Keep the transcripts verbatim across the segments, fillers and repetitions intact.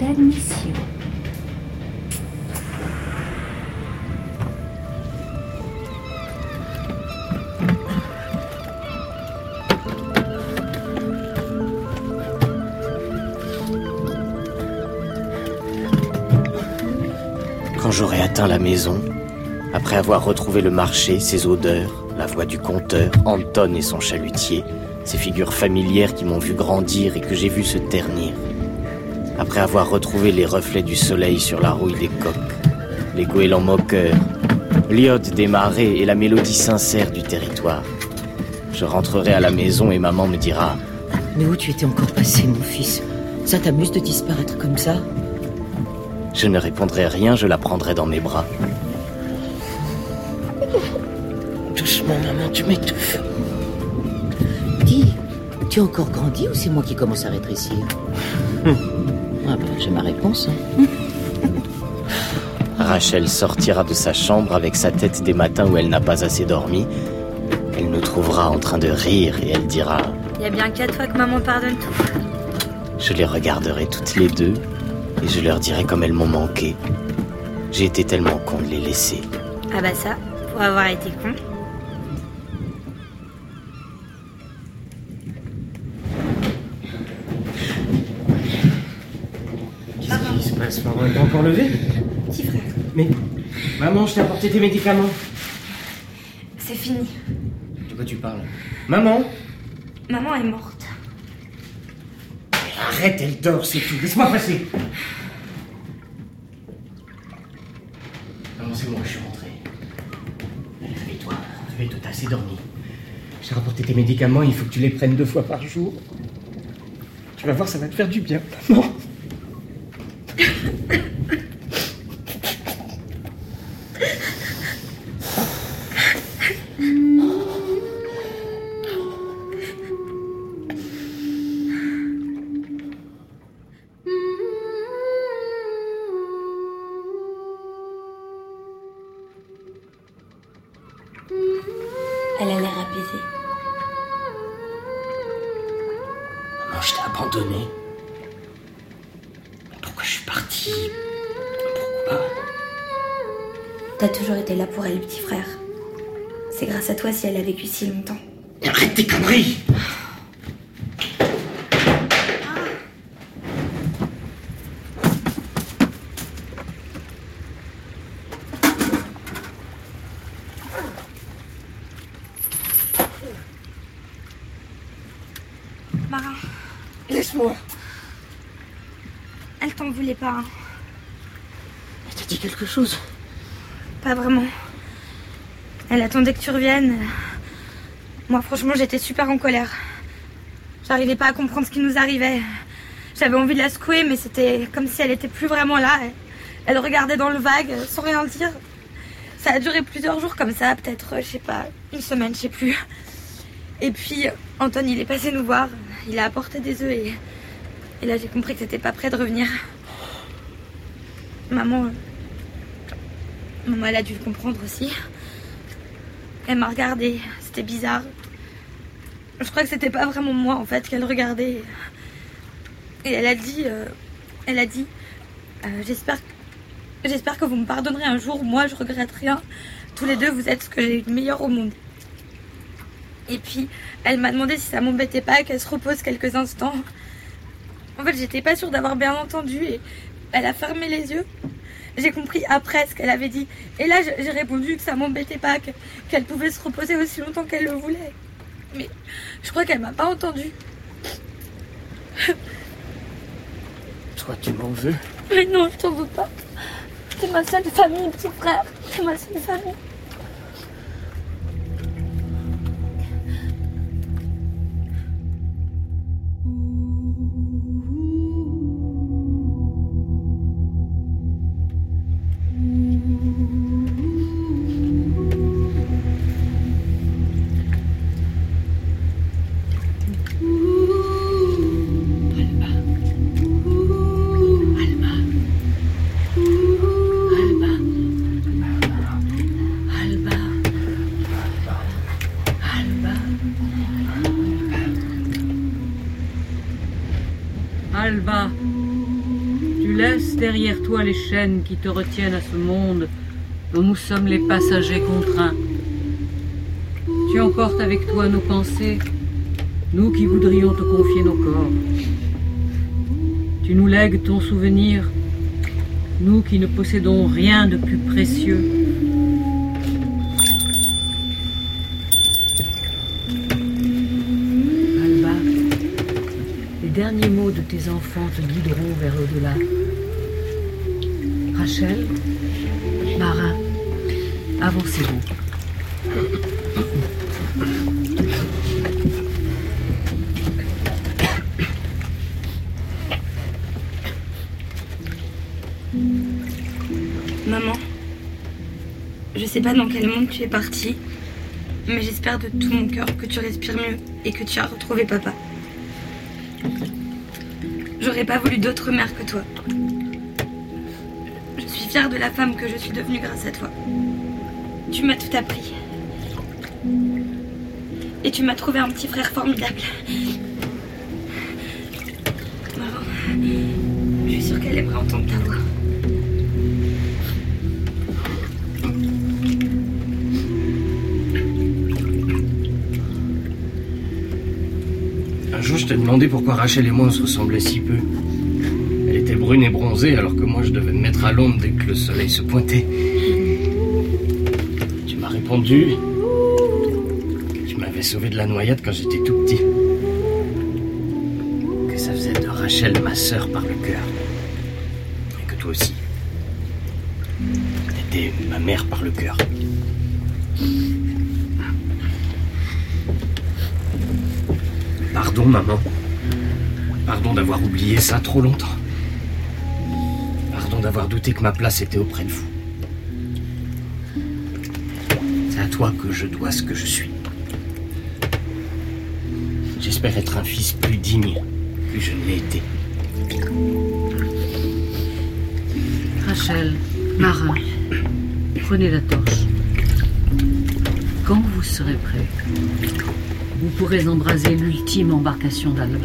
Réadmission. Quand j'aurai atteint la maison, après avoir retrouvé le marché, ses odeurs, la voix du compteur, Anton et son chalutier, ces figures familières qui m'ont vu grandir et que j'ai vu se ternir. Après avoir retrouvé les reflets du soleil sur la rouille des coques, les goélands moqueurs, l'iode des marais et la mélodie sincère du territoire, je rentrerai à la maison et maman me dira « Mais où tu étais encore passé, mon fils? Ça t'amuse de disparaître comme ça ?» Je ne répondrai rien, je la prendrai dans mes bras. Doucement, maman, tu m'étouffes. Dis, tu as encore grandi ou c'est moi qui commence à rétrécir? Ah ben, j'ai ma réponse. Hein. Rachel sortira de sa chambre avec sa tête des matins où elle n'a pas assez dormi. Elle nous trouvera en train de rire et elle dira « Y a bien qu'à toi que maman pardonne tout. » Je les regarderai toutes les deux et je leur dirai comme elles m'ont manqué. J'ai été tellement con de les laisser. Ah bah ça, pour avoir été con. Qu'est-ce qui se passe? Maman n'est pas encore levée? Petit frère. Mais, maman, je t'ai apporté tes médicaments. C'est fini. De quoi tu parles? Maman? Maman est morte. Arrête, elle dort, c'est tout. Laisse-moi passer. Maman, c'est moi, je suis rentré. Réveille-toi, réveille-toi, t'as assez dormi. J'ai rapporté tes médicaments, il faut que tu les prennes deux fois par jour. Tu vas voir, ça va te faire du bien. Maman. Elle a l'air apaisée. Maman, je t'ai abandonné. Pourquoi je suis parti? Pourquoi? T'as toujours été là pour elle, petit frère. C'est grâce à toi si elle a vécu si longtemps. Arrête tes conneries! Marin, Laisse-moi! elle t'en voulait pas, hein. Elle t'a dit quelque chose? Pas vraiment. Elle attendait que tu reviennes. Moi, franchement, j'étais super en colère. J'arrivais pas à comprendre ce qui nous arrivait. J'avais envie de la secouer, mais c'était comme si elle était plus vraiment là. Elle regardait dans le vague, sans rien dire. Ça a duré plusieurs jours comme ça, peut-être, je sais pas, une semaine, je sais plus. Et puis, Anton, il est passé nous voir. Il a apporté des œufs et, et là, j'ai compris que c'était pas prêt de revenir. Maman... Maman, elle a dû le comprendre aussi. Elle m'a regardée, c'était bizarre. Je crois que c'était pas vraiment moi, en fait, qu'elle regardait. Et elle a dit... Euh, elle a dit... Euh, j'espère, j'espère que vous me pardonnerez un jour. Moi, je regrette rien. Tous les deux, vous êtes ce que j'ai eu de meilleur au monde. Et puis, elle m'a demandé si ça m'embêtait pas, qu'elle se repose quelques instants. En fait, j'étais pas sûre d'avoir bien entendu et elle a fermé les yeux. J'ai compris après ce qu'elle avait dit. Et là, j'ai répondu que ça m'embêtait pas, qu'elle pouvait se reposer aussi longtemps qu'elle le voulait. Mais je crois qu'elle m'a pas entendu. Toi, tu m'en veux? Mais non, je t'en veux pas. C'est ma seule famille, petit frère. C'est ma seule famille. Tu l'aimes? derrière toi les chaînes qui te retiennent à ce monde dont nous sommes les passagers contraints. Tu emportes avec toi nos pensées, nous qui voudrions te confier nos corps. Tu nous lègues ton souvenir, nous qui ne possédons rien de plus précieux. Alba, les derniers mots de tes enfants te guideront vers l'au-delà. Rachel, Marin, avancez-vous. Maman, je sais pas dans quel monde tu es partie, mais j'espère de tout mon cœur que tu respires mieux et que tu as retrouvé papa. J'aurais pas voulu d'autre mère que toi. Je suis fière de la femme que je suis devenue grâce à toi. Tu m'as tout appris. Et tu m'as trouvé un petit frère formidable. Maman, je suis sûre qu'elle aimerait entendre ta voix. Un jour, je t'ai demandé pourquoi Rachel et moi on se ressemblait si peu. Elle était brune et bronzée, alors que moi je devais me mettre à l'ombre dès que le soleil se pointait. Tu m'as répondu que tu m'avais sauvé de la noyade quand j'étais tout petit. Que ça faisait de Rachel ma sœur par le cœur. Et que toi aussi. T'étais ma mère par le cœur. Pardon, maman. Pardon d'avoir oublié ça trop longtemps. Pardon d'avoir douté que ma place était auprès de vous. C'est à toi que je dois ce que je suis. J'espère être un fils plus digne que je ne l'ai été. Rachel, Marin, prenez la torche. Quand vous serez prêts, vous pourrez embraser l'ultime embarcation d'Alba.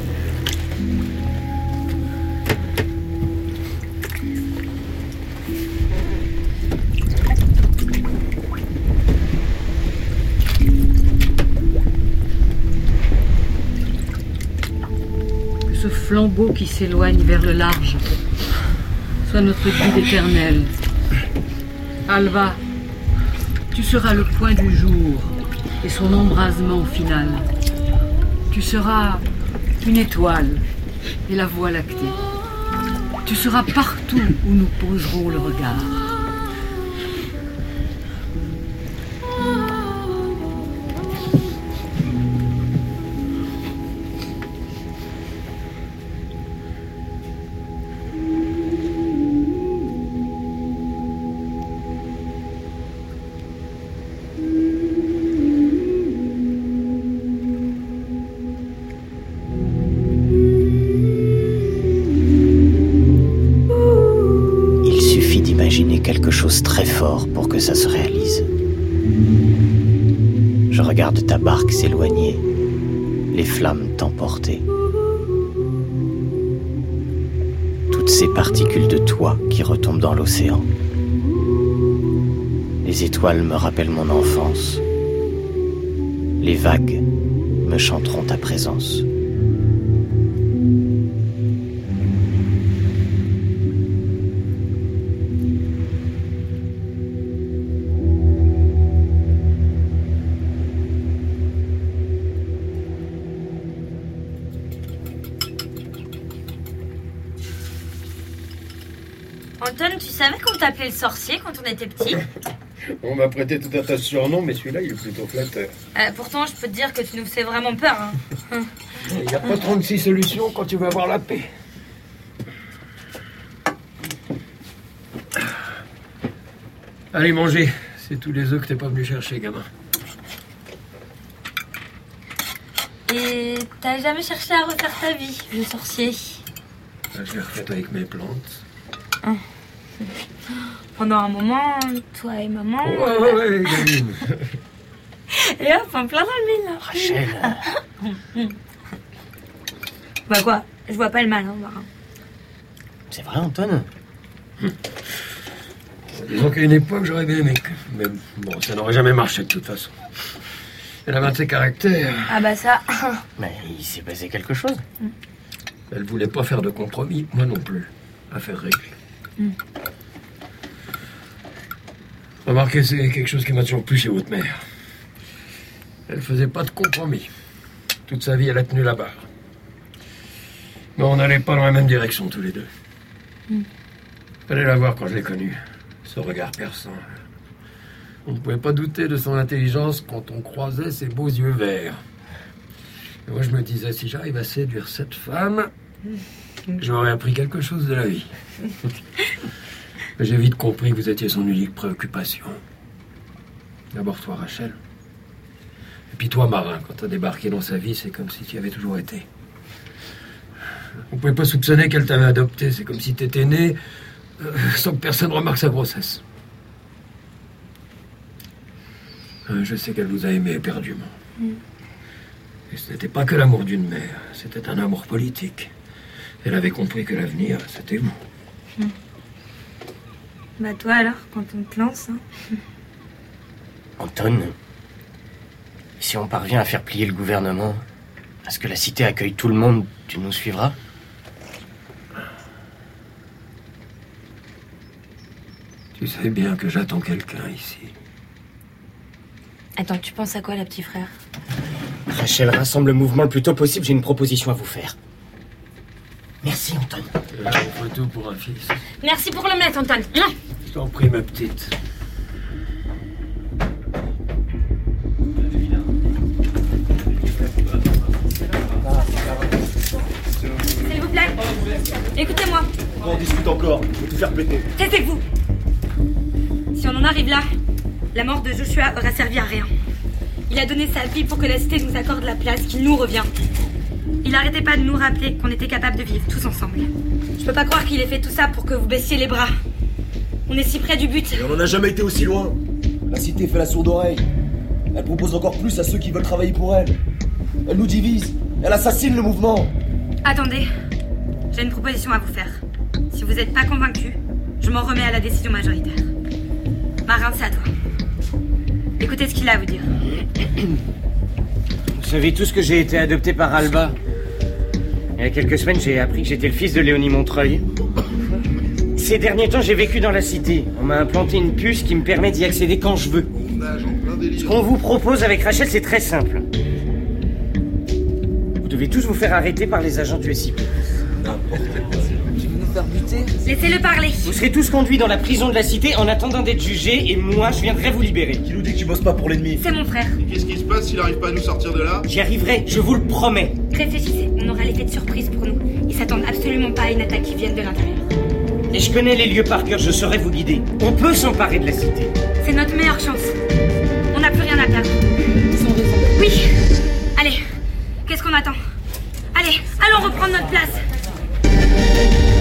Que ce flambeau qui s'éloigne vers le large soit notre guide éternel. Alba, tu seras le point du jour et son embrasement final. Tu seras une étoile et la voie lactée. Tu seras partout où nous poserons le regard. Quelque chose très fort pour que ça se réalise. Je regarde ta barque s'éloigner, les flammes t'emporter. Toutes ces particules de toi qui retombent dans l'océan. Les étoiles me rappellent mon enfance. Les vagues me chanteront ta présence. Anton, tu savais qu'on t'appelait le sorcier quand on était petit? On m'a prêté tout un tas de surnoms, mais celui-là, il est plutôt flatteur. Euh, pourtant, je peux te dire que tu nous fais vraiment peur. Hein. Il n'y a pas trente-six solutions quand tu veux avoir la paix. Allez, manger. C'est tous les œufs que t'es pas venu chercher, gamin. Et t'as jamais cherché à refaire ta vie, le sorcier? Je l'ai refaite avec mes plantes. Hein. Pendant un moment, toi et maman... Ouais, ouais, ouais, gamine. Et hop, en plein dans le mille. Rachel. Bah quoi, je vois pas le mal, hein, Marin. C'est vrai, Anton? hum. Disons qu'à une époque, j'aurais bien aimé. Mais bon, ça n'aurait jamais marché de toute façon. Elle avait un de ses caractères. Ah bah ça... Mais il s'est passé quelque chose. Mm. Elle voulait pas faire de compromis, moi non plus. Affaire réglée. Mm. Remarquez, c'est quelque chose qui m'a toujours plu chez votre mère. Elle faisait pas de compromis. Toute sa vie, elle a tenu la barre. Mais on n'allait pas dans la même direction tous les deux. Mm. Fallait la voir quand je l'ai connue. Ce regard perçant. On ne pouvait pas douter de son intelligence quand on croisait ses beaux yeux verts. Et moi, je me disais, si j'arrive à séduire cette femme, j'aurais appris quelque chose de la vie. Mais j'ai vite compris que vous étiez son unique préoccupation. D'abord toi, Rachel. Et puis toi, Marin, quand t'as débarqué dans sa vie, c'est comme si tu y avais toujours été. On pouvait pas soupçonner qu'elle t'avait adopté. C'est comme si t'étais né euh, sans que personne remarque sa grossesse. Euh, je sais qu'elle vous a aimé éperdument. Mm. Et ce n'était pas que l'amour d'une mère, c'était un amour politique. Elle avait compris que l'avenir, c'était vous. Mm. Bah toi alors, quand on te lance... Hein. Anton, si on parvient à faire plier le gouvernement, à ce que la cité accueille tout le monde, tu nous suivras? Tu sais bien que j'attends quelqu'un ici. Attends, tu penses à quoi, là, petit frère? Rachel, rassemble le mouvement le plus tôt possible, j'ai une proposition à vous faire. Merci, Anton. Là, on fait tout pour un fils. Merci pour le mettre, Anton. Je t'en prie, ma petite. S'il vous plaît, écoutez-moi. On discute encore, je vais tout faire péter. Taisez-vous. Si on en arrive là, la mort de Joshua aura servi à rien. Il a donné sa vie pour que la cité nous accorde la place qui nous revient. Il n'arrêtait pas de nous rappeler qu'on était capables de vivre tous ensemble. Je peux pas croire qu'il ait fait tout ça pour que vous baissiez les bras. On est si près du but. Et on n'en a jamais été aussi loin. La cité fait la sourde oreille. Elle propose encore plus à ceux qui veulent travailler pour elle. Elle nous divise. Elle assassine le mouvement. Attendez, j'ai une proposition à vous faire. Si vous n'êtes pas convaincu, je m'en remets à la décision majoritaire. Marin, c'est à toi. Écoutez ce qu'il a à vous dire. Vous savez tous que j'ai été adopté par Alba. Il y a quelques semaines, j'ai appris que j'étais le fils de Léonie Montreuil. Ces derniers temps, j'ai vécu dans la cité. On m'a implanté une puce qui me permet d'y accéder quand je veux. Ce qu'on vous propose avec Rachel, c'est très simple. Vous devez tous vous faire arrêter par les agents du S I P. Tu veux nous faire buter? Laissez-le parler. Vous serez tous conduits dans la prison de la cité en attendant d'être jugés, et moi, je viendrai vous libérer. Qui nous dit que tu bosses pas pour l'ennemi? C'est mon frère. Et qu'est-ce qui se passe s'il arrive pas à nous sortir de là? J'y arriverai, je vous le promets. Réfléchissez, on aura l'effet de surprise pour nous. Ils s'attendent absolument pas à une attaque qui vienne de l'intérieur. Et je connais les lieux par cœur, je saurai vous guider. On peut s'emparer de la cité. C'est notre meilleure chance. On n'a plus rien à perdre. Ils ont raison. Oui. Allez, qu'est-ce qu'on attend? Allez, allons reprendre notre place.